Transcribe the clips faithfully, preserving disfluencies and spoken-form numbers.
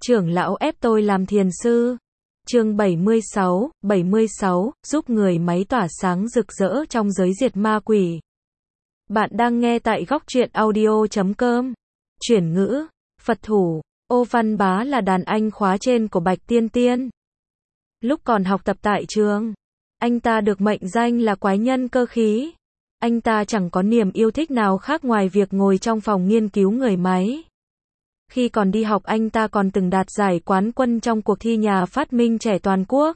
Trưởng lão ép tôi làm thiền sư. Chương bảy mươi sáu, bảy mươi sáu, giúp người máy tỏa sáng rực rỡ trong giới diệt ma quỷ. Bạn đang nghe tại góc truyện audio chấm com. Chuyển ngữ, Phật thủ, Ô Văn Bá là đàn anh khóa trên của Bạch Tiên Tiên. Lúc còn học tập tại trường, anh ta được mệnh danh là quái nhân cơ khí. Anh ta chẳng có niềm yêu thích nào khác ngoài việc ngồi trong phòng nghiên cứu người máy. Khi còn đi học anh ta còn từng đạt giải quán quân trong cuộc thi nhà phát minh trẻ toàn quốc.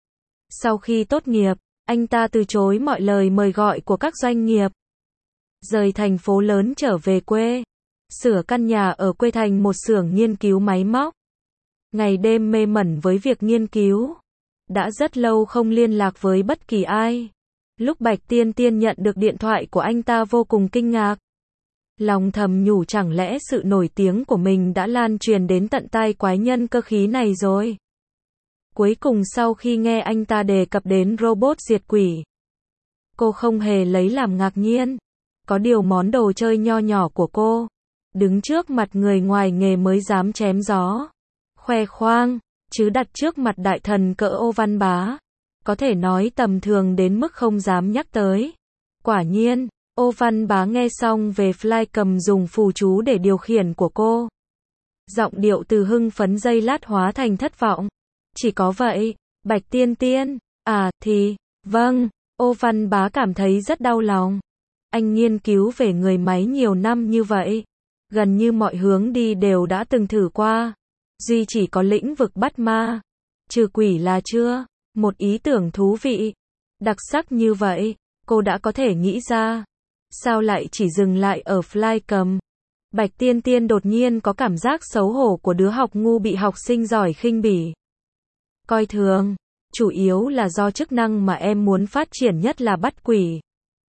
Sau khi tốt nghiệp, anh ta từ chối mọi lời mời gọi của các doanh nghiệp. Rời thành phố lớn trở về quê, sửa căn nhà ở quê thành một xưởng nghiên cứu máy móc. Ngày đêm mê mẩn với việc nghiên cứu. Đã rất lâu không liên lạc với bất kỳ ai. Lúc Bạch Tiên Tiên nhận được điện thoại của anh ta vô cùng kinh ngạc. Lòng thầm nhủ chẳng lẽ sự nổi tiếng của mình đã lan truyền đến tận tai quái nhân cơ khí này rồi. Cuối cùng sau khi nghe anh ta đề cập đến robot diệt quỷ, cô không hề lấy làm ngạc nhiên. Có điều món đồ chơi nho nhỏ của cô, đứng trước mặt người ngoài nghề mới dám chém gió, khoe khoang, chứ đặt trước mặt đại thần cỡ Ô Văn Bá, có thể nói tầm thường đến mức không dám nhắc tới. Quả nhiên, Ô Văn Bá nghe xong về Flycam dùng phù chú để điều khiển của cô. Giọng điệu từ hưng phấn giây lát hóa thành thất vọng. Chỉ có vậy, Bạch Tiên Tiên, à, thì, vâng, Ô Văn Bá cảm thấy rất đau lòng. Anh nghiên cứu về người máy nhiều năm như vậy. Gần như mọi hướng đi đều đã từng thử qua. Duy chỉ có lĩnh vực bắt ma, trừ quỷ là chưa. Một ý tưởng thú vị, đặc sắc như vậy, cô đã có thể nghĩ ra. Sao lại chỉ dừng lại ở Flycam? Bạch Tiên Tiên đột nhiên có cảm giác xấu hổ của đứa học ngu bị học sinh giỏi khinh bỉ. Coi thường, chủ yếu là do chức năng mà em muốn phát triển nhất là bắt quỷ.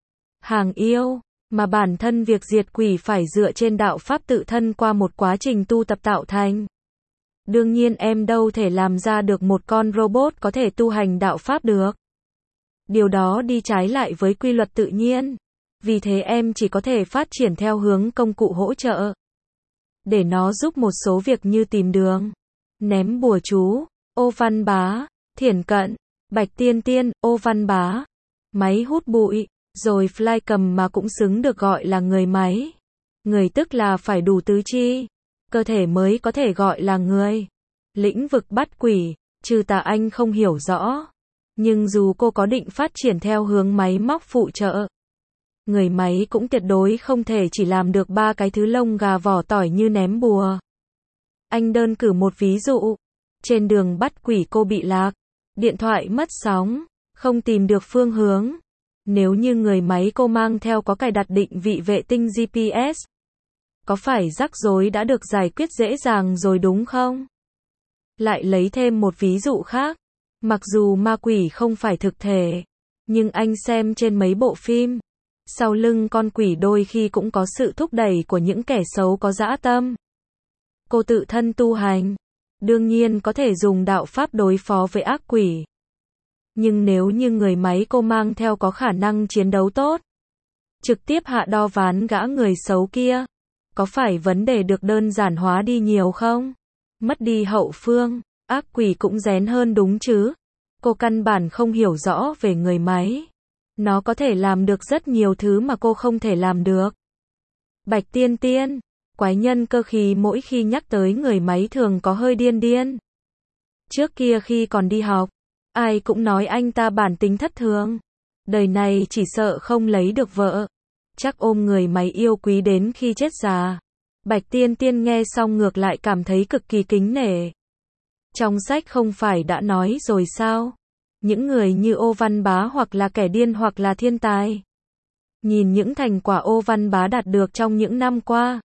Hàng yêu, mà bản thân việc diệt quỷ phải dựa trên đạo pháp tự thân qua một quá trình tu tập tạo thành. Đương nhiên em đâu thể làm ra được một con robot có thể tu hành đạo pháp được. Điều đó đi trái lại với quy luật tự nhiên. Vì thế em chỉ có thể phát triển theo hướng công cụ hỗ trợ. Để nó giúp một số việc như tìm đường, ném bùa chú, Ô Văn Bá, thiển cận, Bạch Tiên Tiên, Ô Văn Bá, máy hút bụi, rồi Flycam mà cũng xứng được gọi là người máy. Người tức là phải đủ tứ chi, cơ thể mới có thể gọi là người. Lĩnh vực bắt quỷ, trừ tà anh không hiểu rõ. Nhưng dù cô có định phát triển theo hướng máy móc phụ trợ, người máy cũng tuyệt đối không thể chỉ làm được ba cái thứ lông gà vỏ tỏi như ném bùa. Anh đơn cử một ví dụ. Trên đường bắt quỷ cô bị lạc, điện thoại mất sóng, không tìm được phương hướng. Nếu như người máy cô mang theo có cài đặt định vị vệ tinh giê pê ét, có phải rắc rối đã được giải quyết dễ dàng rồi đúng không? Lại lấy thêm một ví dụ khác. Mặc dù ma quỷ không phải thực thể, nhưng anh xem trên mấy bộ phim, sau lưng con quỷ đôi khi cũng có sự thúc đẩy của những kẻ xấu có dã tâm. Cô tự thân tu hành, đương nhiên có thể dùng đạo pháp đối phó với ác quỷ. Nhưng nếu như người máy cô mang theo có khả năng chiến đấu tốt, trực tiếp hạ đo ván gã người xấu kia, có phải vấn đề được đơn giản hóa đi nhiều không? Mất đi hậu phương, ác quỷ cũng rén hơn đúng chứ? Cô căn bản không hiểu rõ về người máy. Nó có thể làm được rất nhiều thứ mà cô không thể làm được. Bạch Tiên Tiên, quái nhân cơ khí mỗi khi nhắc tới người máy thường có hơi điên điên. Trước kia khi còn đi học, ai cũng nói anh ta bản tính thất thường. Đời này chỉ sợ không lấy được vợ. Chắc ôm người máy yêu quý đến khi chết già. Bạch Tiên Tiên nghe xong ngược lại cảm thấy cực kỳ kính nể. Trong sách không phải đã nói rồi sao? Những người như Ô Văn Bá hoặc là kẻ điên hoặc là thiên tài. Nhìn những thành quả Ô Văn Bá đạt được trong những năm qua.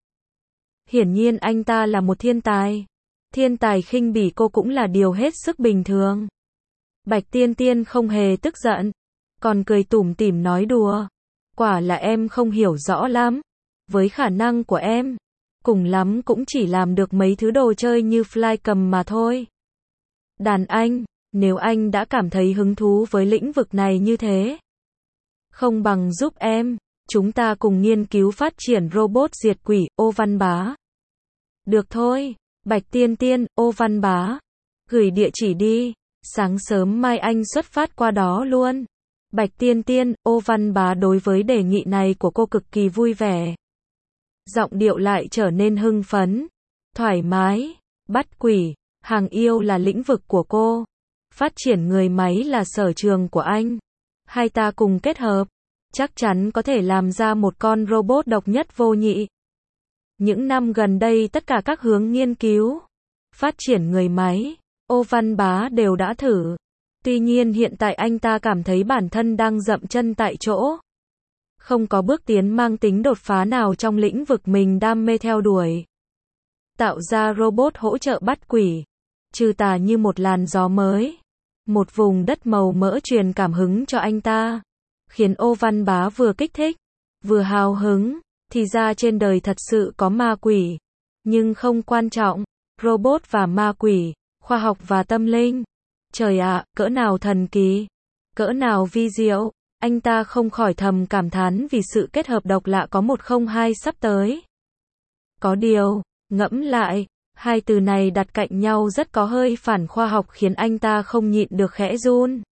Hiển nhiên anh ta là một thiên tài. Thiên tài khinh bỉ cô cũng là điều hết sức bình thường. Bạch Tiên Tiên không hề tức giận, còn cười tủm tỉm nói đùa. Quả là em không hiểu rõ lắm. Với khả năng của em, cùng lắm cũng chỉ làm được mấy thứ đồ chơi như Flycam mà thôi. Đàn anh, nếu anh đã cảm thấy hứng thú với lĩnh vực này như thế, không bằng giúp em, chúng ta cùng nghiên cứu phát triển robot diệt quỷ, Ô Văn Bá. Được thôi, Bạch Tiên Tiên, ô Văn Bá. Gửi địa chỉ đi. Sáng sớm mai anh xuất phát qua đó luôn. Bạch Tiên Tiên, ô Văn Bá đối với đề nghị này của cô cực kỳ vui vẻ. Giọng điệu lại trở nên hưng phấn, thoải mái. Bắt quỷ, hàng yêu là lĩnh vực của cô. Phát triển người máy là sở trường của anh. Hai ta cùng kết hợp, chắc chắn có thể làm ra một con robot độc nhất vô nhị. Những năm gần đây tất cả các hướng nghiên cứu, phát triển người máy, ô Văn Bá đều đã thử. Tuy nhiên hiện tại anh ta cảm thấy bản thân đang dậm chân tại chỗ. Không có bước tiến mang tính đột phá nào trong lĩnh vực mình đam mê theo đuổi. Tạo ra robot hỗ trợ bắt quỷ, trừ tà như một làn gió mới. Một vùng đất màu mỡ truyền cảm hứng cho anh ta. Khiến ô Văn Bá vừa kích thích, vừa hào hứng. Thì ra trên đời thật sự có ma quỷ. Nhưng không quan trọng. Robot và ma quỷ, khoa học và tâm linh. Trời ạ, cỡ nào thần kỳ, cỡ nào vi diệu. Anh ta không khỏi thầm cảm thán vì sự kết hợp độc lạ có một không hai sắp tới. Có điều, ngẫm lại, hai từ này đặt cạnh nhau rất có hơi phản khoa học khiến anh ta không nhịn được khẽ run.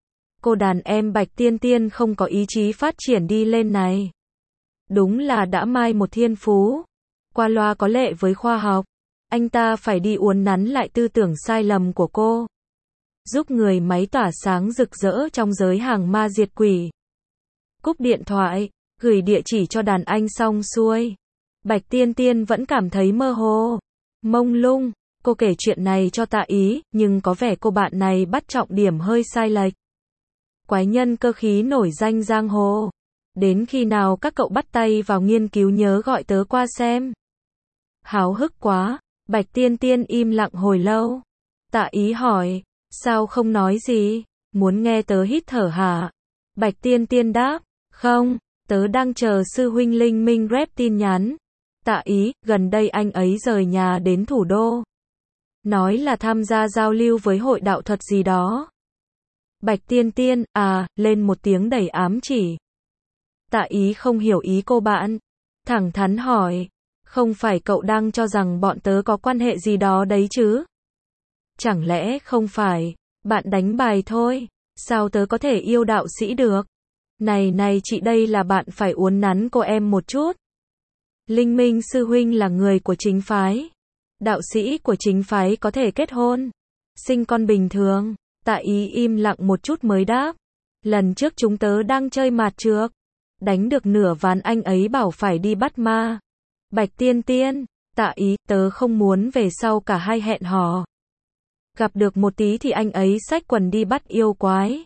Cô đàn em Bạch Tiên Tiên không có ý chí phát triển đi lên này. Đúng là đã mai một thiên phú. Qua loa có lệ với khoa học. Anh ta phải đi uốn nắn lại tư tưởng sai lầm của cô. Giúp người máy tỏa sáng rực rỡ trong giới hàng ma diệt quỷ. Cúp điện thoại, gửi địa chỉ cho đàn anh xong xuôi. Bạch Tiên Tiên vẫn cảm thấy mơ hồ, mông lung. Cô kể chuyện này cho Tạ Ý, nhưng có vẻ cô bạn này bắt trọng điểm hơi sai lệch. Quái nhân cơ khí nổi danh giang hồ. Đến khi nào các cậu bắt tay vào nghiên cứu nhớ gọi tớ qua xem. Háo hức quá, Bạch Tiên Tiên im lặng hồi lâu. Tạ Ý hỏi, sao không nói gì, muốn nghe tớ hít thở hả? Bạch Tiên Tiên đáp, không, tớ đang chờ sư huynh Linh Minh rep tin nhắn. Tạ Ý, gần đây anh ấy rời nhà đến thủ đô. Nói là tham gia giao lưu với hội đạo thuật gì đó. Bạch Tiên Tiên, à, lên một tiếng đầy ám chỉ. Tạ Ý không hiểu ý cô bạn. Thẳng thắn hỏi, không phải cậu đang cho rằng bọn tớ có quan hệ gì đó đấy chứ? Chẳng lẽ không phải, bạn đánh bài thôi, sao tớ có thể yêu đạo sĩ được? Này này chị đây là bạn phải uốn nắn cô em một chút. Linh Minh sư huynh là người của chính phái. Đạo sĩ của chính phái có thể kết hôn, sinh con bình thường. Tạ Ý im lặng một chút mới đáp. Lần trước chúng tớ đang chơi mạt trược. Đánh được nửa ván anh ấy bảo phải đi bắt ma. Bạch Tiên Tiên, Tạ Ý, tớ không muốn về sau cả hai hẹn hò. Gặp được một tí thì anh ấy xách quần đi bắt yêu quái.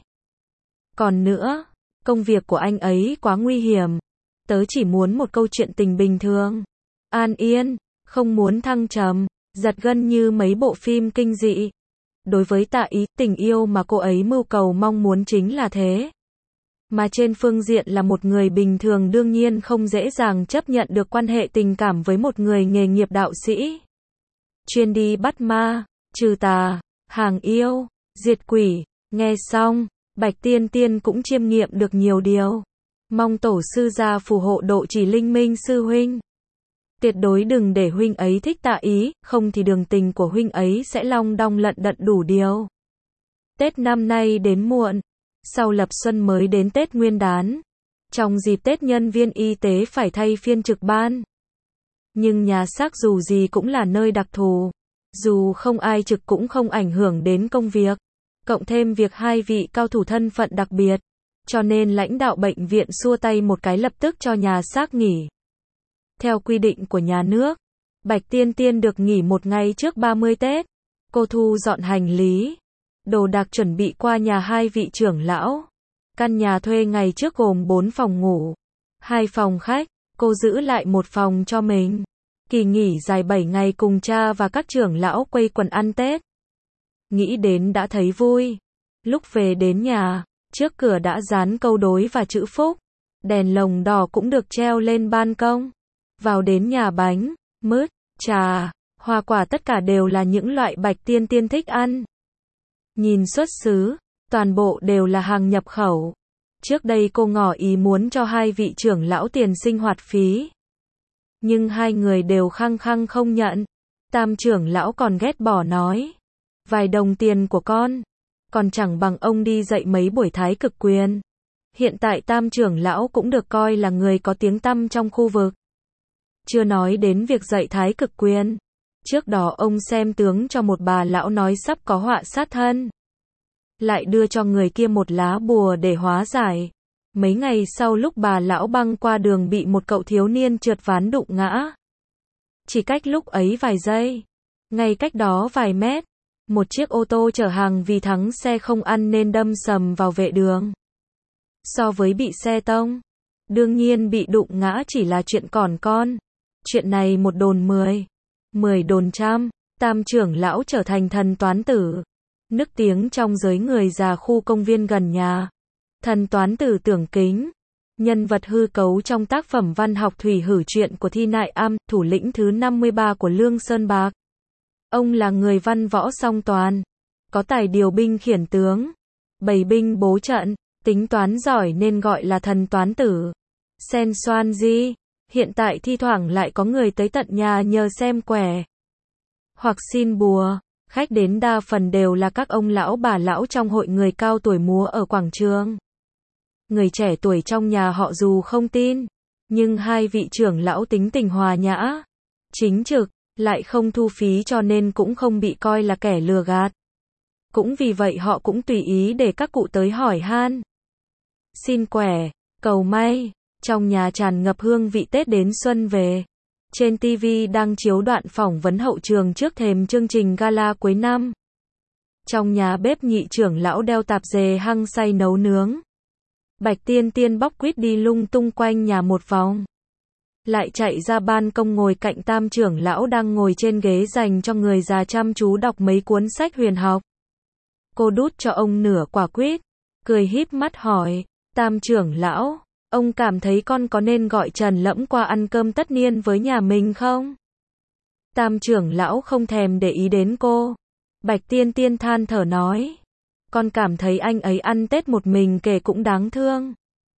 Còn nữa, công việc của anh ấy quá nguy hiểm. Tớ chỉ muốn một câu chuyện tình bình thường. An yên, không muốn thăng trầm, giật gân như mấy bộ phim kinh dị. Đối với Tạ Ý, tình yêu mà cô ấy mưu cầu mong muốn chính là thế. Mà trên phương diện là một người bình thường đương nhiên không dễ dàng chấp nhận được quan hệ tình cảm với một người nghề nghiệp đạo sĩ. Chuyên đi bắt ma, trừ tà, hàng yêu, diệt quỷ. Nghe xong, Bạch Tiên Tiên cũng chiêm nghiệm được nhiều điều. Mong tổ sư gia phù hộ độ trì Linh Minh sư huynh. Tuyệt đối đừng để huynh ấy thích Tạ Ý, không thì đường tình của huynh ấy sẽ long đong lận đận đủ điều. Tết năm nay đến muộn, sau lập xuân mới đến Tết Nguyên đán. Trong dịp Tết nhân viên y tế phải thay phiên trực ban. Nhưng nhà xác dù gì cũng là nơi đặc thù. Dù không ai trực cũng không ảnh hưởng đến công việc. Cộng thêm việc hai vị cao thủ thân phận đặc biệt. Cho nên lãnh đạo bệnh viện xua tay một cái lập tức cho nhà xác nghỉ. Theo quy định của nhà nước, Bạch Tiên Tiên được nghỉ một ngày trước ba mươi Tết. Cô thu dọn hành lý, đồ đạc chuẩn bị qua nhà hai vị trưởng lão. Căn nhà thuê ngày trước gồm bốn phòng ngủ, hai phòng khách, cô giữ lại một phòng cho mình. Kỳ nghỉ dài bảy ngày cùng cha và các trưởng lão quây quần ăn Tết. Nghĩ đến đã thấy vui. Lúc về đến nhà, trước cửa đã dán câu đối và chữ phúc. Đèn lồng đỏ cũng được treo lên ban công. Vào đến nhà bánh, mứt, trà, hoa quả tất cả đều là những loại Bạch Tiên Tiên thích ăn. Nhìn xuất xứ, toàn bộ đều là hàng nhập khẩu. Trước đây cô ngỏ ý muốn cho hai vị trưởng lão tiền sinh hoạt phí. Nhưng hai người đều khăng khăng không nhận. Tam trưởng lão còn ghét bỏ nói. Vài đồng tiền của con, còn chẳng bằng ông đi dạy mấy buổi thái cực quyền. Hiện tại tam trưởng lão cũng được coi là người có tiếng tăm trong khu vực. Chưa nói đến việc dạy thái cực quyền. Trước đó ông xem tướng cho một bà lão nói sắp có họa sát thân. Lại đưa cho người kia một lá bùa để hóa giải. Mấy ngày sau lúc bà lão băng qua đường bị một cậu thiếu niên trượt ván đụng ngã. Chỉ cách lúc ấy vài giây. Ngay cách đó vài mét. Một chiếc ô tô chở hàng vì thắng xe không ăn nên đâm sầm vào vệ đường. So với bị xe tông, đương nhiên bị đụng ngã chỉ là chuyện còn con. Chuyện này một đồn mười, mười đồn trăm, tam trưởng lão trở thành thần toán tử. Nức tiếng trong giới người già khu công viên gần nhà. Thần toán tử Tưởng Kính, nhân vật hư cấu trong tác phẩm văn học Thủy Hử Truyện của Thi Nại Am, thủ lĩnh thứ năm mươi ba của Lương Sơn Bạc. Ông là người văn võ song toàn, có tài điều binh khiển tướng, bày binh bố trận, tính toán giỏi nên gọi là thần toán tử. Sen Xoan Di, hiện tại thi thoảng lại có người tới tận nhà nhờ xem quẻ hoặc xin bùa. Khách đến đa phần đều là các ông lão bà lão trong hội người cao tuổi múa ở quảng trường. Người trẻ tuổi trong nhà họ dù không tin, nhưng hai vị trưởng lão tính tình hòa nhã, chính trực, lại không thu phí cho nên cũng không bị coi là kẻ lừa gạt. Cũng vì vậy họ cũng tùy ý để các cụ tới hỏi han, xin quẻ, cầu may. Trong nhà tràn ngập hương vị Tết đến xuân về. Trên ti vi đang chiếu đoạn phỏng vấn hậu trường trước thềm chương trình gala cuối năm. Trong nhà bếp nhị trưởng lão đeo tạp dề hăng say nấu nướng. Bạch Tiên Tiên bóc quýt đi lung tung quanh nhà một vòng. Lại chạy ra ban công ngồi cạnh tam trưởng lão đang ngồi trên ghế dành cho người già chăm chú đọc mấy cuốn sách huyền học. Cô đút cho ông nửa quả quýt, cười híp mắt hỏi, tam trưởng lão, ông cảm thấy con có nên gọi Trần Lẫm qua ăn cơm tất niên với nhà mình không? Tam trưởng lão không thèm để ý đến cô. Bạch Tiên Tiên than thở nói, con cảm thấy anh ấy ăn Tết một mình kể cũng đáng thương.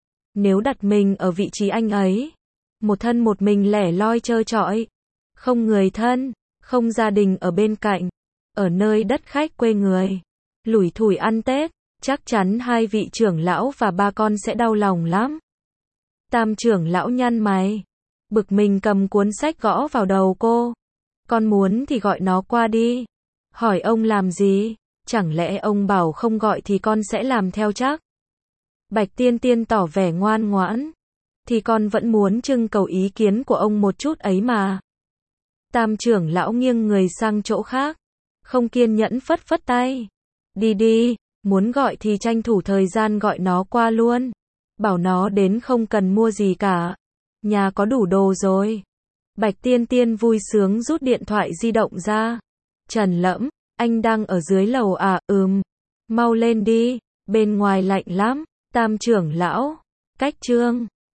Nếu đặt mình ở vị trí anh ấy, một thân một mình lẻ loi trơ trọi, không người thân, không gia đình ở bên cạnh, ở nơi đất khách quê người, lủi thủi ăn Tết, chắc chắn hai vị trưởng lão và ba con sẽ đau lòng lắm. Tam trưởng lão nhăn mày, bực mình cầm cuốn sách gõ vào đầu cô. Con muốn thì gọi nó qua đi. Hỏi ông làm gì? Chẳng lẽ ông bảo không gọi thì con sẽ làm theo chắc? Bạch Tiên Tiên tỏ vẻ ngoan ngoãn. Thì con vẫn muốn trưng cầu ý kiến của ông một chút ấy mà. Tam trưởng lão nghiêng người sang chỗ khác, không kiên nhẫn phất phất tay. Đi đi, muốn gọi thì tranh thủ thời gian gọi nó qua luôn. Bảo nó đến không cần mua gì cả. Nhà có đủ đồ rồi. Bạch Tiên Tiên vui sướng rút điện thoại di động ra. Trần Lẫm, anh đang ở dưới lầu à? Ừm. Mau lên đi, bên ngoài lạnh lắm. Tam trưởng lão, cách chương.